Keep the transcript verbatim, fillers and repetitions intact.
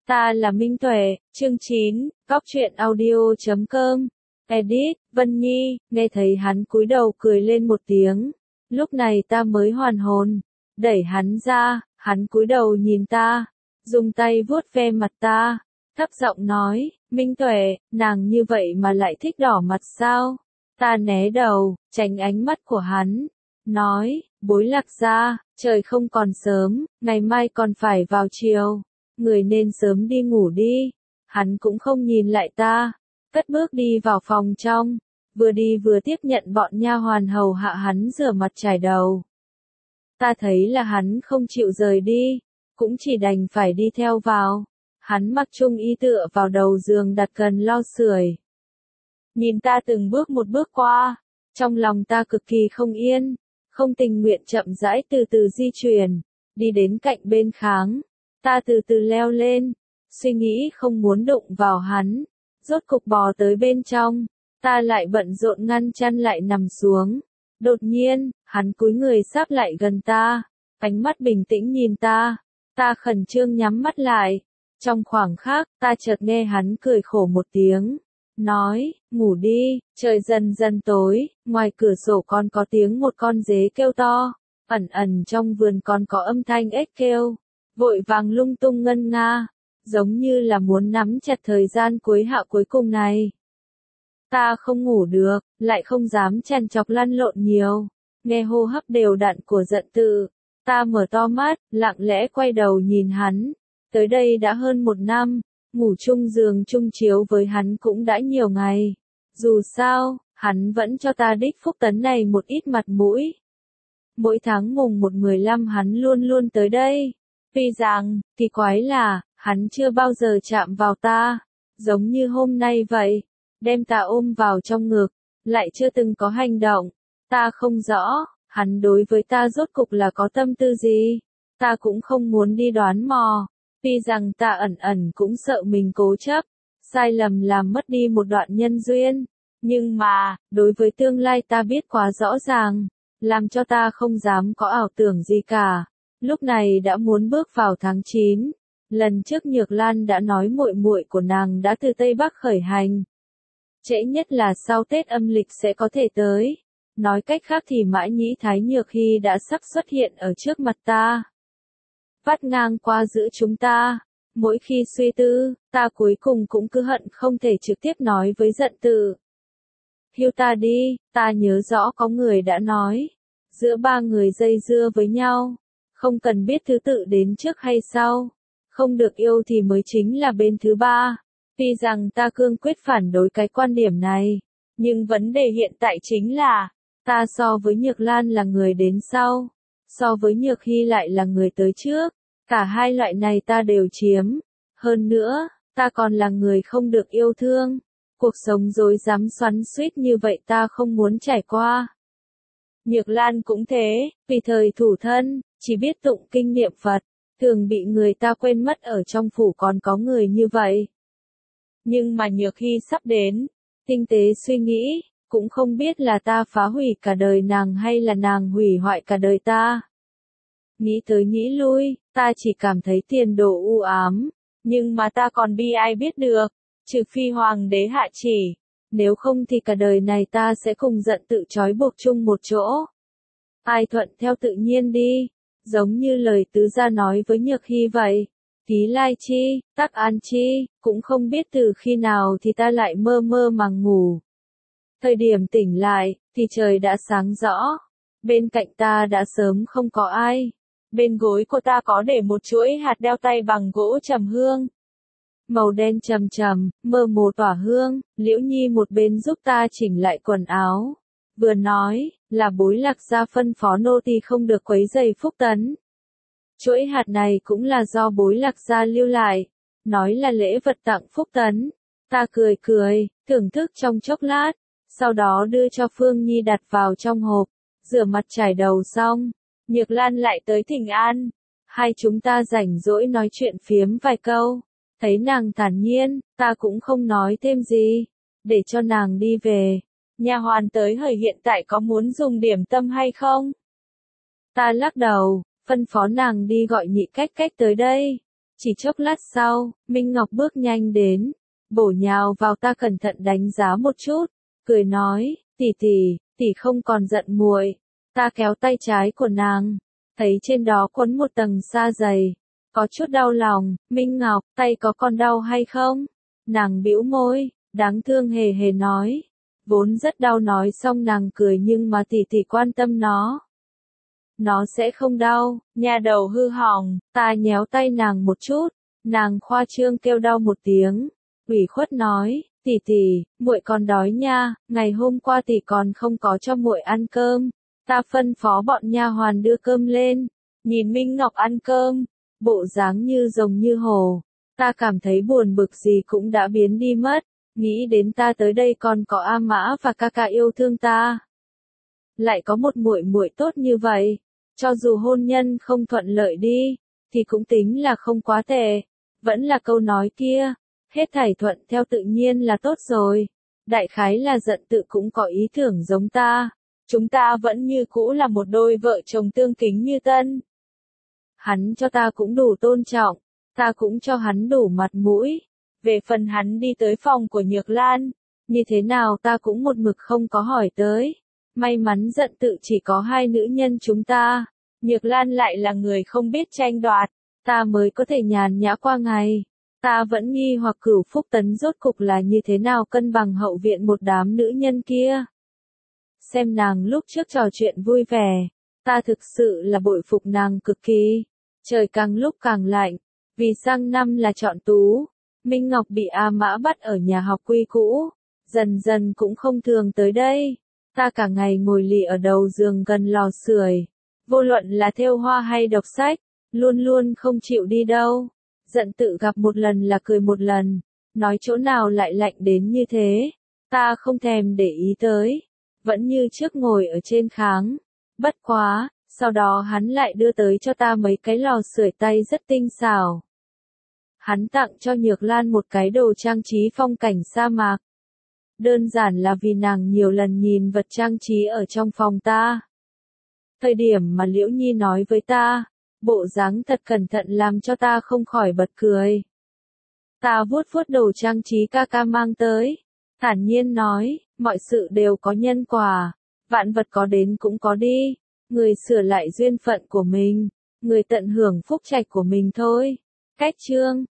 Ta là Minh Tuệ, chương chín, góc truyện audio chấm com. Edit, Vân Nhi, nghe thấy hắn cúi đầu cười lên một tiếng. Lúc này ta mới hoàn hồn, đẩy hắn ra, hắn cúi đầu nhìn ta, dùng tay vuốt ve mặt ta, thấp giọng nói, Minh Tuệ, nàng như vậy mà lại thích đỏ mặt sao? Ta né đầu, tránh ánh mắt của hắn, nói, Bối Lạc gia, trời không còn sớm, ngày mai còn phải vào chiều, người nên sớm đi ngủ đi. Hắn cũng không nhìn lại ta, cất bước đi vào phòng trong, vừa đi vừa tiếp nhận bọn nha hoàn hầu hạ hắn rửa mặt chải đầu. Ta thấy là hắn không chịu rời đi, cũng chỉ đành phải đi theo vào. Hắn mặc trung y tựa vào đầu giường đặt gần lo sưởi. Nhìn ta từng bước một bước qua, trong lòng ta cực kỳ không yên, không tình nguyện chậm rãi từ từ di chuyển, đi đến cạnh bên kháng. Ta từ từ leo lên, suy nghĩ không muốn đụng vào hắn, rốt cục bò tới bên trong, ta lại bận rộn ngăn chăn lại nằm xuống. Đột nhiên, hắn cúi người sáp lại gần ta, ánh mắt bình tĩnh nhìn ta, ta khẩn trương nhắm mắt lại. Trong khoảng khắc, ta chợt nghe hắn cười khổ một tiếng, nói, ngủ đi, trời dần dần tối, ngoài cửa sổ còn có tiếng một con dế kêu to, ẩn ẩn trong vườn còn có âm thanh ếch kêu, vội vàng lung tung ngân nga, giống như là muốn nắm chặt thời gian cuối hạ cuối cùng này. Ta không ngủ được, lại không dám chằn chọc lăn lộn nhiều, nghe hô hấp đều đặn của Dận Tự, ta mở to mắt, lặng lẽ quay đầu nhìn hắn. Tới đây đã hơn một năm, ngủ chung giường chung chiếu với hắn cũng đã nhiều ngày. Dù sao, hắn vẫn cho ta đích phúc tấn này một ít mặt mũi. Mỗi tháng mùng một mười lăm hắn luôn luôn tới đây. Tuy rằng, kỳ quái là, hắn chưa bao giờ chạm vào ta, giống như hôm nay vậy, đem ta ôm vào trong ngực, lại chưa từng có hành động. Ta không rõ, hắn đối với ta rốt cục là có tâm tư gì, ta cũng không muốn đi đoán mò. Tuy rằng ta ẩn ẩn cũng sợ mình cố chấp, sai lầm làm mất đi một đoạn nhân duyên, nhưng mà, đối với tương lai ta biết quá rõ ràng, làm cho ta không dám có ảo tưởng gì cả. Lúc này đã muốn bước vào tháng chín, lần trước Nhược Lan đã nói muội muội của nàng đã từ Tây Bắc khởi hành. Trễ nhất là sau Tết âm lịch sẽ có thể tới, nói cách khác thì Mã Nhĩ Thái Nhược Hy đã sắp xuất hiện ở trước mặt ta. Vắt ngang qua giữa chúng ta, mỗi khi suy tư, ta cuối cùng cũng cứ hận không thể trực tiếp nói với Dận Tự. Hiu ta đi, ta nhớ rõ có người đã nói, giữa ba người dây dưa với nhau, không cần biết thứ tự đến trước hay sau, không được yêu thì mới chính là bên thứ ba. Tuy rằng ta cương quyết phản đối cái quan điểm này, nhưng vấn đề hiện tại chính là, ta so với Nhược Lan là người đến sau, so với Nhược Hy lại là người tới trước. Cả hai loại này ta đều chiếm. Hơn nữa, ta còn là người không được yêu thương. Cuộc sống rối rắm xoắn xuýt như vậy ta không muốn trải qua. Nhược Lan cũng thế, vì thời thủ thân, chỉ biết tụng kinh niệm Phật, thường bị người ta quên mất ở trong phủ còn có người như vậy. Nhưng mà Nhược Hy sắp đến, tinh tế suy nghĩ, cũng không biết là ta phá hủy cả đời nàng hay là nàng hủy hoại cả đời ta. Nghĩ tới nghĩ lui, ta chỉ cảm thấy tiền đồ u ám, nhưng mà ta còn bi ai biết được, trừ phi hoàng đế hạ chỉ, nếu không thì cả đời này ta sẽ cùng Dận Tự trói buộc chung một chỗ. Ai thuận theo tự nhiên đi, giống như lời tứ gia nói với Nhược Hy vậy, Tí Lai chi, Tắc An chi, cũng không biết từ khi nào thì ta lại mơ mơ màng ngủ. Thời điểm tỉnh lại, thì trời đã sáng rõ, bên cạnh ta đã sớm không có ai. Bên gối của ta có để một chuỗi hạt đeo tay bằng gỗ trầm hương. Màu đen trầm trầm, mơ hồ tỏa hương, Liễu Nhi một bên giúp ta chỉnh lại quần áo. Vừa nói, là Bối Lạc gia phân phó nô tỳ không được quấy rầy Phúc Tấn. Chuỗi hạt này cũng là do Bối Lạc gia lưu lại, nói là lễ vật tặng Phúc Tấn. Ta cười cười, thưởng thức trong chốc lát, sau đó đưa cho Phương Nhi đặt vào trong hộp, rửa mặt chải đầu xong. Nhược Lan lại tới thỉnh an, hai chúng ta rảnh rỗi nói chuyện phiếm vài câu, thấy nàng thản nhiên, ta cũng không nói thêm gì, để cho nàng đi về. Nha hoàn tới hỏi hiện tại có muốn dùng điểm tâm hay không? Ta lắc đầu, phân phó nàng đi gọi Nhị Cách Cách tới đây. Chỉ chốc lát sau, Minh Ngọc bước nhanh đến, bổ nhào vào ta cẩn thận đánh giá một chút, cười nói, tỷ tỷ, tỷ không còn giận muội. Ta kéo tay trái của nàng, thấy trên đó quấn một tầng sa dày, có chút đau lòng. Minh Ngọc, tay có còn đau hay không? Nàng bĩu môi, đáng thương hề hề nói, vốn rất đau. Nói xong nàng cười, nhưng mà tỷ tỷ quan tâm nó. Nó sẽ không đau, nha đầu hư hỏng. Ta nhéo tay nàng một chút, nàng khoa trương kêu đau một tiếng, ủy khuất nói, tỷ tỷ, muội còn đói nha, ngày hôm qua tỷ còn không có cho muội ăn cơm. Ta phân phó bọn nha hoàn đưa cơm lên, nhìn Minh Ngọc ăn cơm, bộ dáng như rồng như hổ, ta cảm thấy buồn bực gì cũng đã biến đi mất, nghĩ đến ta tới đây còn có A Mã và ca ca yêu thương ta, lại có một muội muội tốt như vậy, cho dù hôn nhân không thuận lợi đi, thì cũng tính là không quá tệ. Vẫn là câu nói kia, hết thảy thuận theo tự nhiên là tốt rồi. Đại khái là giận tự cũng có ý tưởng giống ta. Chúng ta vẫn như cũ là một đôi vợ chồng tương kính như tân. Hắn cho ta cũng đủ tôn trọng, ta cũng cho hắn đủ mặt mũi. Về phần hắn đi tới phòng của Nhược Lan, như thế nào ta cũng một mực không có hỏi tới. May mắn giận tự chỉ có hai nữ nhân chúng ta, Nhược Lan lại là người không biết tranh đoạt, ta mới có thể nhàn nhã qua ngày. Ta vẫn nghi hoặc Cửu Phúc Tấn rốt cục là như thế nào cân bằng hậu viện một đám nữ nhân kia. Xem nàng lúc trước trò chuyện vui vẻ, ta thực sự là bội phục nàng cực kỳ. Trời càng lúc càng lạnh, vì sang năm là chọn tú, Minh Ngọc bị A Mã bắt ở nhà học quy cũ, dần dần cũng không thường tới đây. Ta cả ngày ngồi lì ở đầu giường gần lò sưởi, vô luận là thêu hoa hay đọc sách, luôn luôn không chịu đi đâu. Giận tự gặp một lần là cười một lần, nói chỗ nào lại lạnh đến như thế, ta không thèm để ý tới, vẫn như trước ngồi ở trên kháng. Bất quá, sau đó hắn lại đưa tới cho ta mấy cái lò sưởi tay rất tinh xảo. Hắn tặng cho Nhược Lan một cái đồ trang trí phong cảnh sa mạc. Đơn giản là vì nàng nhiều lần nhìn vật trang trí ở trong phòng ta. Thời điểm mà Liễu Nhi nói với ta, bộ dáng thật cẩn thận làm cho ta không khỏi bật cười. Ta vuốt vuốt đồ trang trí ca ca mang tới, thản nhiên nói, mọi sự đều có nhân quả, vạn vật có đến cũng có đi, người sửa lại duyên phận của mình, người tận hưởng phúc trạch của mình thôi. Cách chương